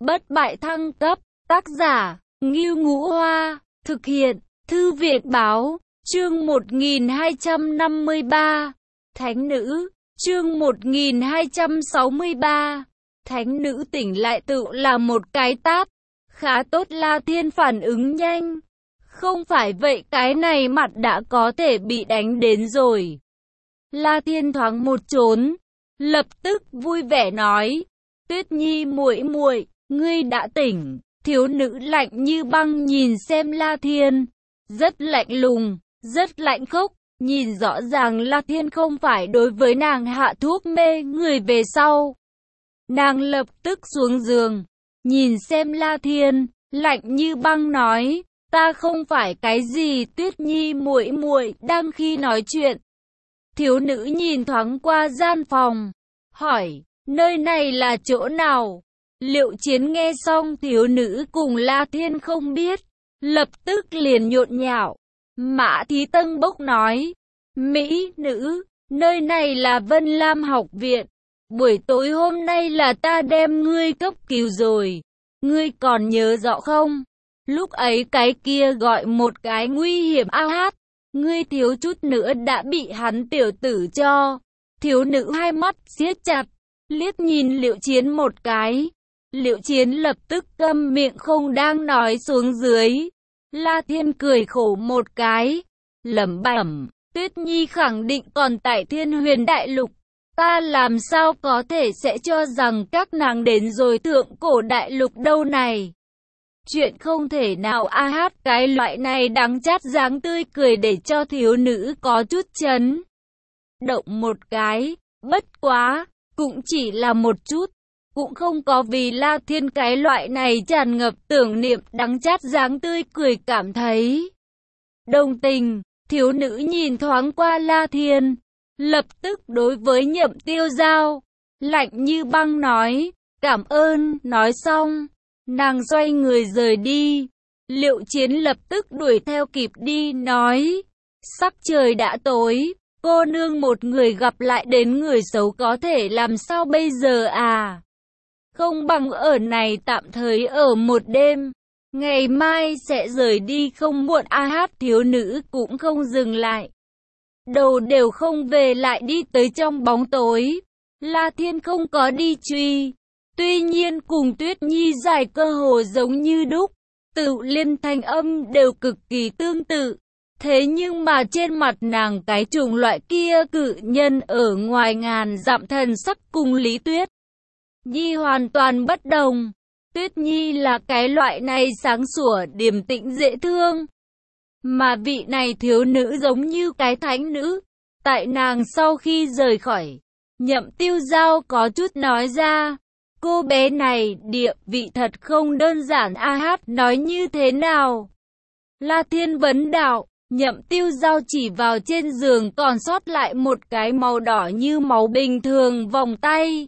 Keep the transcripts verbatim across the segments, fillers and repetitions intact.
Bất bại thăng cấp, tác giả, Ngưu Ngũ Hoa, thực hiện, Thư viện Báo, chương một nghìn hai trăm năm mươi ba, Thánh Nữ, chương một nghìn hai trăm sáu mươi ba, Thánh Nữ tỉnh lại tự là một cái tát, khá tốt La Thiên phản ứng nhanh, không phải vậy cái này mặt đã có thể bị đánh đến rồi. La Thiên thoáng một trốn, lập tức vui vẻ nói, Tuyết Nhi muội muội, ngươi đã tỉnh. Thiếu nữ lạnh như băng nhìn xem La Thiên, rất lạnh lùng, rất lạnh khốc, nhìn rõ ràng La Thiên không phải đối với nàng hạ thuốc mê người về sau. Nàng lập tức xuống giường, nhìn xem La Thiên, lạnh như băng nói, ta không phải cái gì Tuyết Nhi muội muội. Đang khi nói chuyện, thiếu nữ nhìn thoáng qua gian phòng, hỏi, nơi này là chỗ nào? Liệu Chiến nghe xong thiếu nữ cùng La Thiên không biết, lập tức liền nhộn nhạo. Mã Thí Tân bốc nói, Mỹ nữ, nơi này là Vân Lam học viện, buổi tối hôm nay là ta đem ngươi cấp cứu rồi, ngươi còn nhớ rõ không? Lúc ấy cái kia gọi một cái nguy hiểm a hát, ngươi thiếu chút nữa đã bị hắn tiểu tử cho. Thiếu nữ hai mắt siết chặt, liếc nhìn Liệu Chiến một cái. Liệu Chiến lập tức câm miệng không đang nói xuống dưới. La Thiên cười khổ một cái, lẩm bẩm, Tuyết Nhi khẳng định còn tại Thiên Huyền Đại Lục. Ta làm sao có thể sẽ cho rằng các nàng đến rồi Thượng Cổ Đại Lục đâu này. Chuyện không thể nào a hát cái loại này đắng chát dáng tươi cười để cho thiếu nữ có chút chấn động một cái, bất quá, cũng chỉ là một chút. Cũng không có vì La Thiên cái loại này tràn ngập tưởng niệm đắng chát dáng tươi cười cảm thấy đồng tình. Thiếu nữ nhìn thoáng qua La Thiên, lập tức đối với Nhậm Tiêu Giao, lạnh như băng nói, cảm ơn. Nói xong, nàng xoay người rời đi. Liệu Chiến lập tức đuổi theo kịp đi, nói, sắc trời đã tối, cô nương một người gặp lại đến người xấu có thể làm sao bây giờ à? Không bằng ở này tạm thời ở một đêm, ngày mai sẽ rời đi không muộn a hát. Thiếu nữ cũng không dừng lại, đầu đều không về lại đi tới trong bóng tối. La Thiên không có đi truy, tuy nhiên cùng Tuyết Nhi giải cơ hồ giống như đúc, tự liên thanh âm đều cực kỳ tương tự. Thế nhưng mà trên mặt nàng cái chủng loại kia cự nhân ở ngoài ngàn dặm thần sắc cùng Lý Tuyết Nhi hoàn toàn bất đồng. Tuyết Nhi là cái loại này sáng sủa điềm tĩnh dễ thương, mà vị này thiếu nữ giống như cái thánh nữ. Tại nàng sau khi rời khỏi, Nhậm Tiêu Giao có chút nói ra, cô bé này địa vị thật không đơn giản a hát. Nói như thế nào? La Thiên vấn đạo. Nhậm Tiêu Giao chỉ vào trên giường còn sót lại một cái màu đỏ như máu bình thường vòng tay,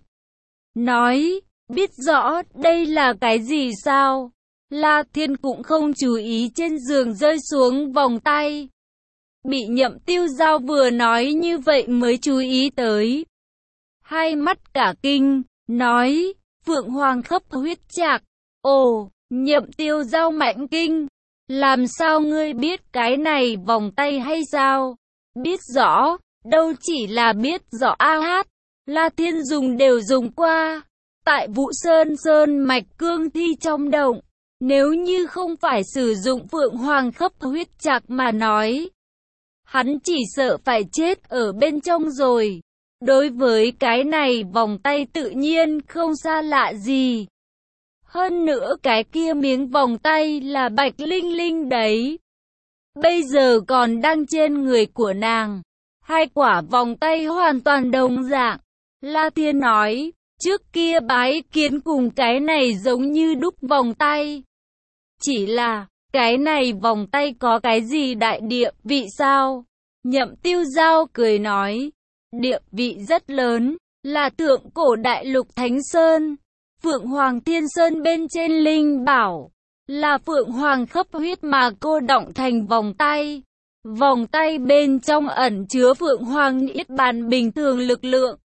nói, biết rõ đây là cái gì sao? La Thiên cũng không chú ý trên giường rơi xuống vòng tay, bị Nhậm Tiêu Giao vừa nói như vậy mới chú ý tới. Hai mắt cả kinh, nói, Phượng Hoàng khắp huyết trạc. Ồ, Nhậm Tiêu Giao mạnh kinh, làm sao ngươi biết cái này vòng tay hay sao? Biết rõ, đâu chỉ là biết rõ a hát. La Thiên dùng đều dùng qua, tại Vũ Sơn Sơn mạch cương thi trong động, nếu như không phải sử dụng Phượng Hoàng khắp huyết trạc mà nói, hắn chỉ sợ phải chết ở bên trong rồi. Đối với cái này vòng tay tự nhiên không xa lạ gì. Hơn nữa cái kia miếng vòng tay là bạch linh linh đấy, bây giờ còn đang trên người của nàng. Hai quả vòng tay hoàn toàn đồng dạng. La Thiên nói, trước kia bái kiến cùng cái này giống như đúc vòng tay. Chỉ là, cái này vòng tay có cái gì đại địa vị sao? Nhậm Tiêu Giao cười nói, địa vị rất lớn, là Thượng Cổ Đại Lục Thánh Sơn, Phượng Hoàng Thiên Sơn bên trên linh bảo, là Phượng Hoàng khắp huyết mà cô đọng thành vòng tay. Vòng tay bên trong ẩn chứa Phượng Hoàng Niết Bàn bình thường lực lượng.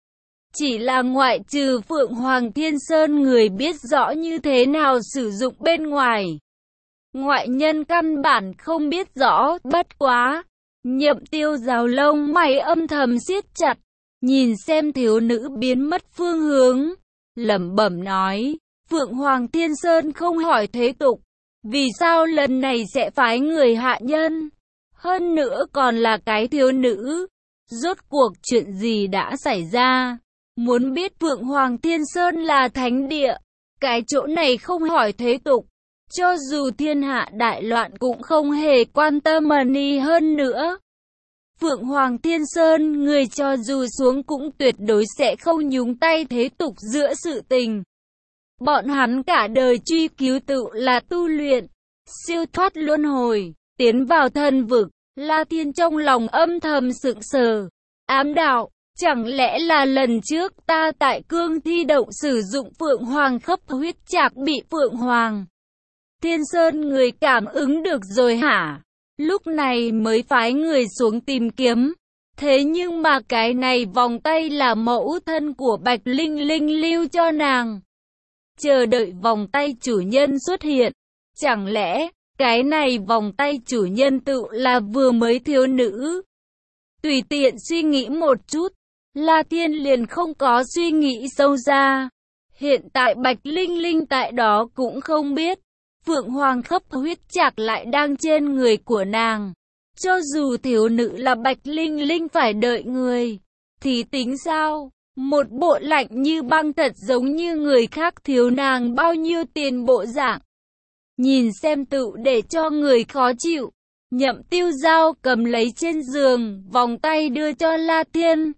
Chỉ là ngoại trừ Phượng Hoàng Thiên Sơn người biết rõ như thế nào sử dụng bên ngoài. Ngoại nhân căn bản không biết rõ, bất quá. Nhậm Tiêu rào lông mày âm thầm siết chặt, nhìn xem thiếu nữ biến mất phương hướng, lẩm bẩm nói, Phượng Hoàng Thiên Sơn không hỏi thế tục, vì sao lần này sẽ phái người hạ nhân, hơn nữa còn là cái thiếu nữ, rốt cuộc chuyện gì đã xảy ra, muốn biết Phượng Hoàng Thiên Sơn là thánh địa, cái chỗ này không hỏi thế tục, cho dù thiên hạ đại loạn cũng không hề quan tâm mani hơn nữa. Phượng Hoàng Thiên Sơn người cho dù xuống cũng tuyệt đối sẽ không nhúng tay thế tục giữa sự tình. Bọn hắn cả đời truy cứu tự là tu luyện, siêu thoát luân hồi, tiến vào thần vực. La Thiên trong lòng âm thầm sững sờ, ám đạo, chẳng lẽ là lần trước ta tại cương thi động sử dụng Phượng Hoàng khắp huyết trạc bị Phượng Hoàng Thiên Sơn người cảm ứng được rồi hả? Lúc này mới phái người xuống tìm kiếm. Thế nhưng mà cái này vòng tay là mẫu thân của Bạch Linh Linh lưu cho nàng. Chờ đợi vòng tay chủ nhân xuất hiện. Chẳng lẽ, cái này vòng tay chủ nhân tự là vừa mới thiếu nữ? Tùy tiện suy nghĩ một chút, La Thiên liền không có suy nghĩ sâu xa. Hiện tại Bạch Linh Linh tại đó cũng không biết. Phượng Hoàng khắp huyết trạc lại đang trên người của nàng. Cho dù thiếu nữ là Bạch Linh Linh phải đợi người, thì tính sao? Một bộ lạnh như băng thật giống như người khác thiếu nàng bao nhiêu tiền bộ dạng. Nhìn xem tự để cho người khó chịu. Nhậm Tiêu Giao cầm lấy trên giường, vòng tay đưa cho La Thiên.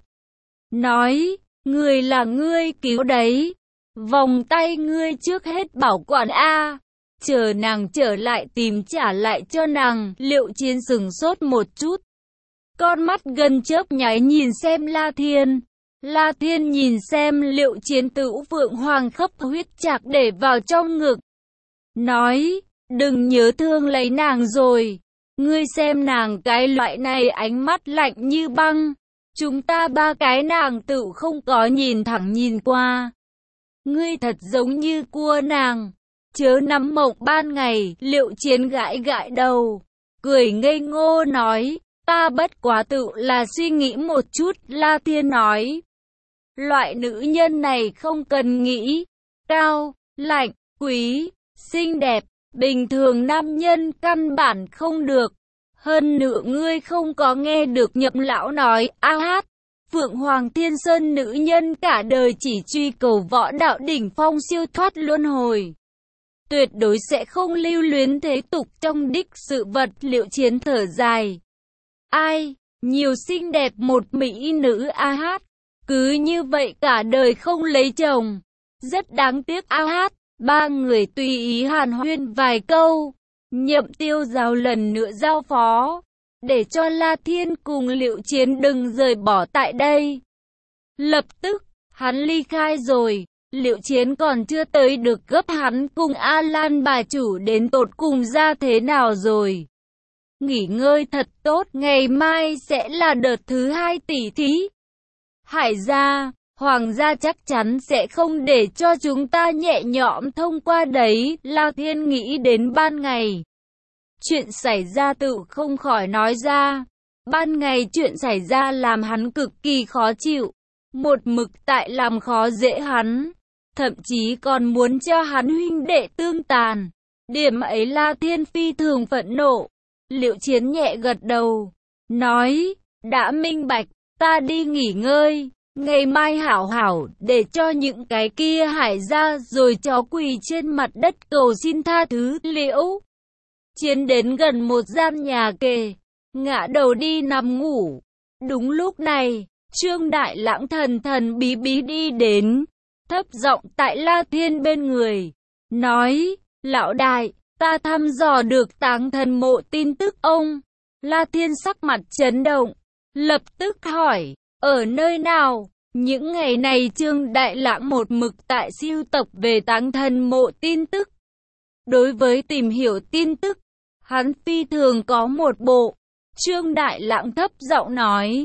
Nói, người là ngươi cứu đấy. Vòng tay ngươi trước hết bảo quản a. Chờ nàng trở lại tìm trả lại cho nàng. Liệu Chiến sừng sốt một chút, con mắt gần chớp nháy nhìn xem La Thiên. La Thiên nhìn xem Liệu Chiến tự Phượng Hoàng khắp huyết trạc để vào trong ngực. Nói, đừng nhớ thương lấy nàng rồi. Ngươi xem nàng cái loại này ánh mắt lạnh như băng. Chúng ta ba cái nàng tự không có nhìn thẳng nhìn qua. Ngươi thật giống như cua nàng. Chớ nắm mộng ban ngày. Liệu Chiến gãi gãi đầu, cười ngây ngô nói, ta bất quá tự là suy nghĩ một chút. La Thiên nói, loại nữ nhân này không cần nghĩ. Cao, lạnh, quý, xinh đẹp, bình thường nam nhân căn bản không được. Hơn nữa ngươi không có nghe được Nhậm lão nói, a hát, Phượng Hoàng Thiên Sơn nữ nhân cả đời chỉ truy cầu võ đạo đỉnh phong siêu thoát luân hồi. Tuyệt đối sẽ không lưu luyến thế tục trong đích sự vật. Liệu Chiến thở dài. Ai, nhiều xinh đẹp một mỹ nữ a hát. Cứ như vậy cả đời không lấy chồng. Rất đáng tiếc a hát. Ba người tùy ý hàn huyên vài câu. Nhậm Tiêu Giao lần nữa giao phó. Để cho La Thiên cùng Liệu Chiến đừng rời bỏ tại đây. Lập tức, hắn ly khai rồi. Liệu Chiến còn chưa tới được gấp hắn cùng A Lan bà chủ đến tột cùng ra thế nào rồi. Nghỉ ngơi thật tốt, ngày mai sẽ là đợt thứ hai tỷ thí. Hải gia, Hoàng gia chắc chắn sẽ không để cho chúng ta nhẹ nhõm thông qua đấy. La Thiên nghĩ đến ban ngày. Chuyện xảy ra tự không khỏi nói ra. Ban ngày chuyện xảy ra làm hắn cực kỳ khó chịu. Một mực tại làm khó dễ hắn. Thậm chí còn muốn cho hắn huynh đệ tương tàn. Điểm ấy La Thiên phi thường phẫn nộ. Liệu Chiến nhẹ gật đầu. Nói, đã minh bạch, ta đi nghỉ ngơi. Ngày mai hảo hảo để cho những cái kia hải ra rồi chó quỳ trên mặt đất cầu xin tha thứ. Liễu Chiến đến gần một gian nhà kề, ngã đầu đi nằm ngủ. Đúng lúc này, Trương Đại Lãng thần thần bí bí đi đến, thấp giọng tại La Thiên bên người, nói, lão đại, ta thăm dò được táng thần mộ tin tức ông. La Thiên sắc mặt chấn động, lập tức hỏi, ở nơi nào? Những ngày này Trương Đại Lãng một mực tại siêu tập về táng thần mộ tin tức. Đối với tìm hiểu tin tức, hắn phi thường có một bộ. Trương Đại Lãng thấp giọng nói,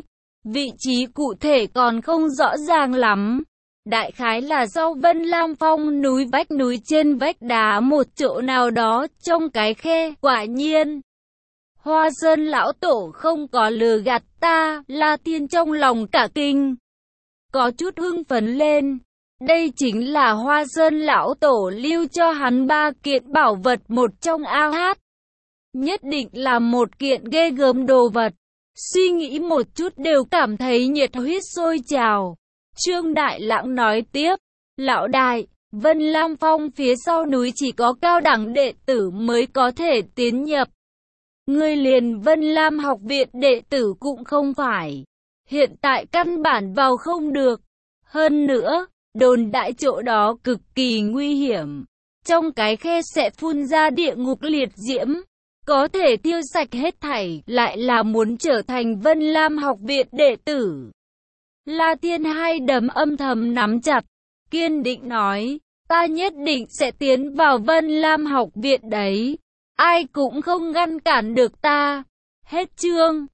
Vị trí cụ thể còn không rõ ràng lắm. Đại khái là sau Vân Lam Phong núi vách núi trên vách đá một chỗ nào đó trong cái khe. Quả nhiên, Hoa Sơn lão tổ không có lừa gạt ta. La Tiên trong lòng cả kinh, có chút hưng phấn lên. Đây chính là Hoa Sơn lão tổ lưu cho hắn ba kiện bảo vật, một trong A Hát. Nhất định là một kiện ghê gớm đồ vật. Suy nghĩ một chút đều cảm thấy nhiệt huyết sôi trào. Trương Đại Lãng nói tiếp, lão đại, Vân Lam Phong phía sau núi chỉ có cao đẳng đệ tử mới có thể tiến nhập. Ngươi liền Vân Lam học viện đệ tử cũng không phải. Hiện tại căn bản vào không được. Hơn nữa, đồn đại chỗ đó cực kỳ nguy hiểm. Trong cái khe sẽ phun ra địa ngục liệt diễm. Có thể tiêu sạch hết thảy, lại là muốn trở thành Vân Lam học viện đệ tử. La Tiên hai đấm âm thầm nắm chặt, kiên định nói, ta nhất định sẽ tiến vào Vân Lam học viện đấy. Ai cũng không ngăn cản được ta. Hết chương.